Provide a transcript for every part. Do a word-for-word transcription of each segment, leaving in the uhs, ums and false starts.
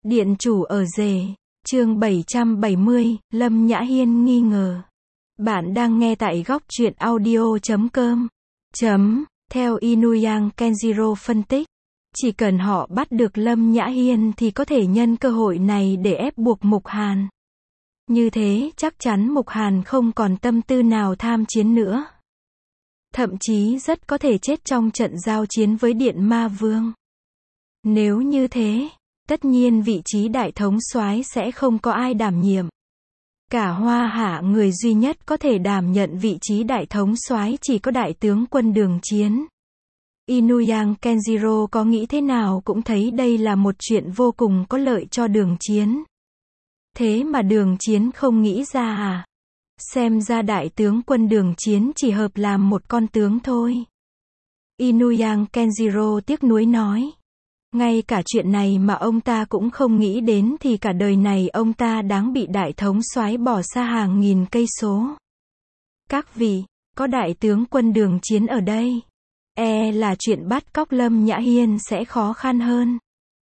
Điện chủ ở rể, chương bảy trăm bảy mươi, Lâm Nhã Hiên nghi ngờ. Bạn đang nghe tại góc truyện audio chấm com. Chấm, theo Inuyang Kenjiro phân tích, chỉ cần họ bắt được Lâm Nhã Hiên thì có thể nhân cơ hội này để ép buộc Mục Hàn. Như thế, chắc chắn Mục Hàn không còn tâm tư nào tham chiến nữa. Thậm chí rất có thể chết trong trận giao chiến với Điện Ma Vương. Nếu như thế, tất nhiên vị trí đại thống soái sẽ không có ai đảm nhiệm. Cả Hoa Hạ người duy nhất có thể đảm nhận vị trí đại thống soái chỉ có đại tướng quân Đường Chiến. Inuyang Kenjiro có nghĩ thế nào cũng thấy đây là một chuyện vô cùng có lợi cho Đường Chiến. Thế mà Đường Chiến không nghĩ ra à? Xem ra đại tướng quân Đường Chiến chỉ hợp làm một con tướng thôi. Inuyang Kenjiro tiếc nuối nói. Ngay cả chuyện này mà ông ta cũng không nghĩ đến thì cả đời này ông ta đáng bị đại thống soái bỏ xa hàng nghìn cây số. Các vị, có đại tướng quân Đường Chiến ở đây, e là chuyện bắt cóc Lâm Nhã Hiên sẽ khó khăn hơn.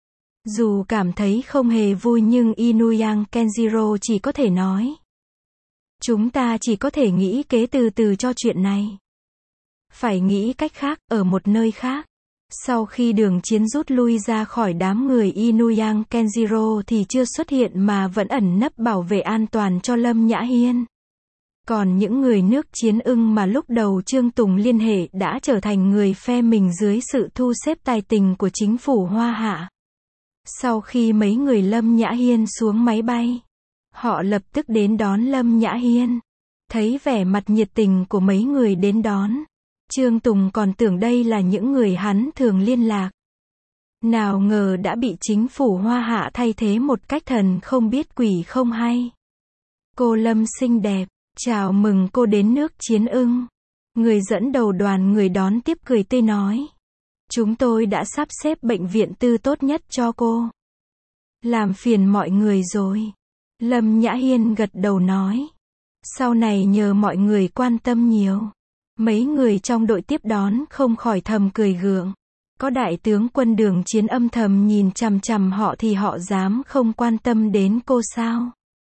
Dù cảm thấy không hề vui nhưng Inuyang Kenjiro chỉ có thể nói. Chúng ta chỉ có thể nghĩ kế từ từ cho chuyện này. Phải nghĩ cách khác, ở một nơi khác. Sau khi Đường Chiến rút lui ra khỏi đám người Inuyang Kenjiro thì chưa xuất hiện mà vẫn ẩn nấp bảo vệ an toàn cho Lâm Nhã Hiên. Còn những người nước Chiến ưng mà lúc đầu Trương Tùng liên hệ đã trở thành người phe mình dưới sự thu xếp tài tình của chính phủ Hoa Hạ. Sau khi mấy người Lâm Nhã Hiên xuống máy bay, họ lập tức đến đón Lâm Nhã Hiên. Thấy vẻ mặt nhiệt tình của mấy người đến đón, Trương Tùng còn tưởng đây là những người hắn thường liên lạc. Nào ngờ đã bị chính phủ Hoa Hạ thay thế một cách thần không biết quỷ không hay. Cô Lâm xinh đẹp, chào mừng cô đến nước Chiến ưng. Người dẫn đầu đoàn người đón tiếp cười tươi nói. Chúng tôi đã sắp xếp bệnh viện tư tốt nhất cho cô. Làm phiền mọi người rồi. Lâm Nhã Hiên gật đầu nói. Sau này nhờ mọi người quan tâm nhiều. Mấy người trong đội tiếp đón không khỏi thầm cười gượng. Có đại tướng quân Đường Chiến âm thầm nhìn chằm chằm họ thì họ dám không quan tâm đến cô sao?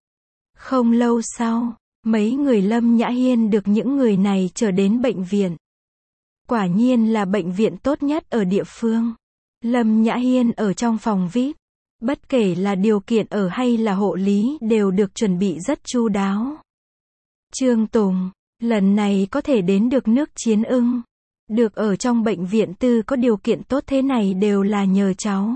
Không lâu sau, mấy người Lâm Nhã Hiên được những người này chở đến bệnh viện. Quả nhiên là bệnh viện tốt nhất ở địa phương. Lâm Nhã Hiên ở trong phòng vi ai pi. Bất kể là điều kiện ở hay là hộ lý đều được chuẩn bị rất chu đáo. Trương Tùng, lần này có thể đến được nước Chiến ưng, được ở trong bệnh viện tư có điều kiện tốt thế này đều là nhờ cháu.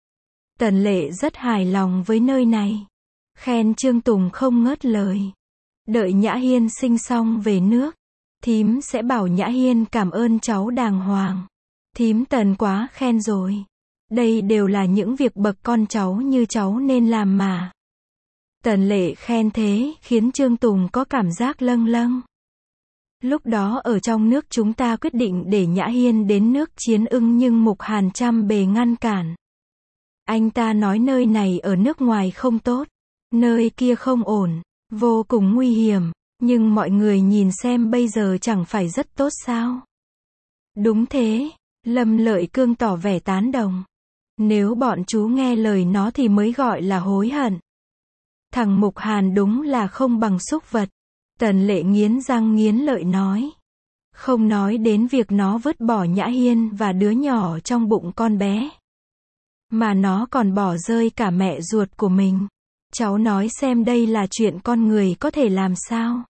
Tần Lệ rất hài lòng với nơi này. Khen Trương Tùng không ngớt lời. Đợi Nhã Hiên sinh xong về nước, thím sẽ bảo Nhã Hiên cảm ơn cháu đàng hoàng. Thím Tần quá khen rồi. Đây đều là những việc bậc con cháu như cháu nên làm mà. Tần Lệ khen thế khiến Trương Tùng có cảm giác lâng lâng. Lúc đó ở trong nước chúng ta quyết định để Nhã Hiên đến nước Chiến ưng nhưng Mục Hàn trăm bề ngăn cản. Anh ta nói nơi này ở nước ngoài không tốt, nơi kia không ổn, vô cùng nguy hiểm, nhưng mọi người nhìn xem bây giờ chẳng phải rất tốt sao? Đúng thế, Lâm Lợi Cương tỏ vẻ tán đồng. Nếu bọn chú nghe lời nó thì mới gọi là hối hận. Thằng Mục Hàn đúng là không bằng súc vật. Tần Lệ nghiến răng nghiến lợi nói. Không nói đến việc nó vứt bỏ Nhã Hiên và đứa nhỏ trong bụng con bé. Mà nó còn bỏ rơi cả mẹ ruột của mình. Cháu nói xem đây là chuyện con người có thể làm sao?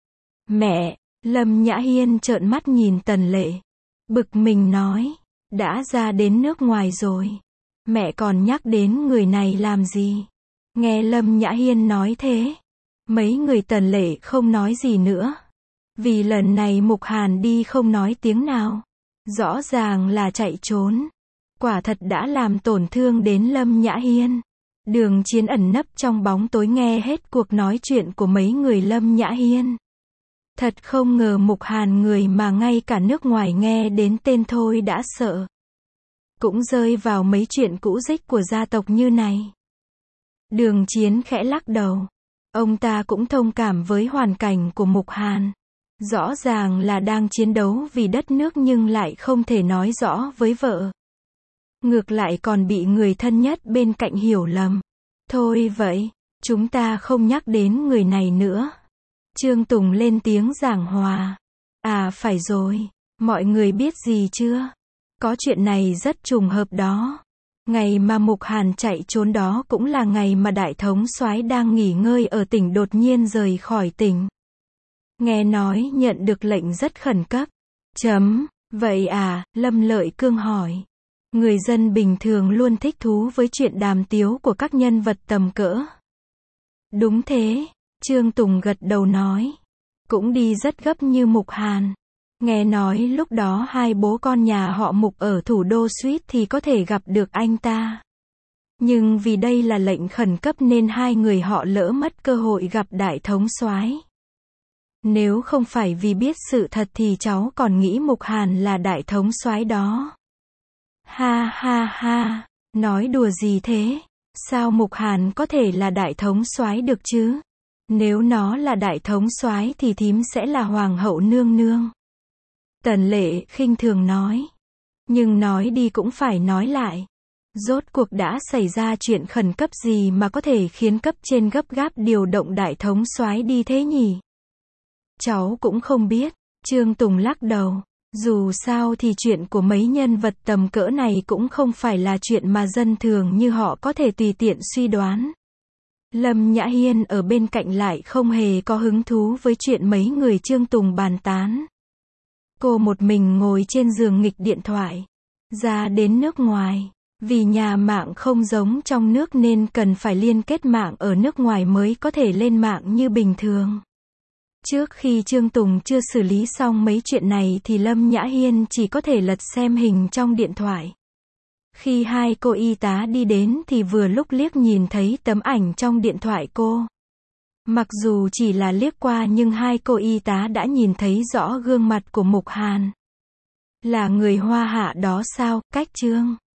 Mẹ, Lâm Nhã Hiên trợn mắt nhìn Tần Lệ. Bực mình nói. Đã ra đến nước ngoài rồi. Mẹ còn nhắc đến người này làm gì? Nghe Lâm Nhã Hiên nói thế. Mấy người Tần Lệ không nói gì nữa. Vì lần này Mục Hàn đi không nói tiếng nào. Rõ ràng là chạy trốn. Quả thật đã làm tổn thương đến Lâm Nhã Hiên. Đường Chiến ẩn nấp trong bóng tối nghe hết cuộc nói chuyện của mấy người Lâm Nhã Hiên. Thật không ngờ Mục Hàn người mà ngay cả nước ngoài nghe đến tên thôi đã sợ. Cũng rơi vào mấy chuyện cũ rích của gia tộc như này. Đường Chiến khẽ lắc đầu. Ông ta cũng thông cảm với hoàn cảnh của Mục Hàn. Rõ ràng là đang chiến đấu vì đất nước nhưng lại không thể nói rõ với vợ. Ngược lại còn bị người thân nhất bên cạnh hiểu lầm. Thôi vậy, chúng ta không nhắc đến người này nữa. Trương Tùng lên tiếng giảng hòa. À phải rồi, mọi người biết gì chưa? Có chuyện này rất trùng hợp đó. Ngày mà Mục Hàn chạy trốn đó cũng là ngày mà đại thống soái đang nghỉ ngơi ở tỉnh đột nhiên rời khỏi tỉnh. Nghe nói nhận được lệnh rất khẩn cấp. Chấm, vậy à, Lâm Lợi Cương hỏi. Người dân bình thường luôn thích thú với chuyện đàm tiếu của các nhân vật tầm cỡ. Đúng thế, Trương Tùng gật đầu nói. Cũng đi rất gấp như Mục Hàn. Nghe nói lúc đó hai bố con nhà họ Mục ở thủ đô suýt thì có thể gặp được anh ta. Nhưng vì đây là lệnh khẩn cấp nên hai người họ lỡ mất cơ hội gặp đại thống soái. Nếu không phải vì biết sự thật thì cháu còn nghĩ Mục Hàn là đại thống soái đó. Ha ha ha, nói đùa gì thế? Sao Mục Hàn có thể là đại thống soái được chứ? Nếu nó là đại thống soái thì thím sẽ là hoàng hậu nương nương. Tần Lệ khinh thường nói. Nhưng nói đi cũng phải nói lại. Rốt cuộc đã xảy ra chuyện khẩn cấp gì mà có thể khiến cấp trên gấp gáp điều động đại thống soái đi thế nhỉ? Cháu cũng không biết. Trương Tùng lắc đầu. Dù sao thì chuyện của mấy nhân vật tầm cỡ này cũng không phải là chuyện mà dân thường như họ có thể tùy tiện suy đoán. Lâm Nhã Hiên ở bên cạnh lại không hề có hứng thú với chuyện mấy người Trương Tùng bàn tán. Cô một mình ngồi trên giường nghịch điện thoại. Ra đến nước ngoài. Vì nhà mạng không giống trong nước nên cần phải liên kết mạng ở nước ngoài mới có thể lên mạng như bình thường. Trước khi Trương Tùng chưa xử lý xong mấy chuyện này thì Lâm Nhã Hiên chỉ có thể lật xem hình trong điện thoại. Khi hai cô y tá đi đến thì vừa lúc liếc nhìn thấy tấm ảnh trong điện thoại cô. Mặc dù chỉ là liếc qua nhưng hai cô y tá đã nhìn thấy rõ gương mặt của Mục Hàn. Là người Hoa Hạ đó sao, cách Trương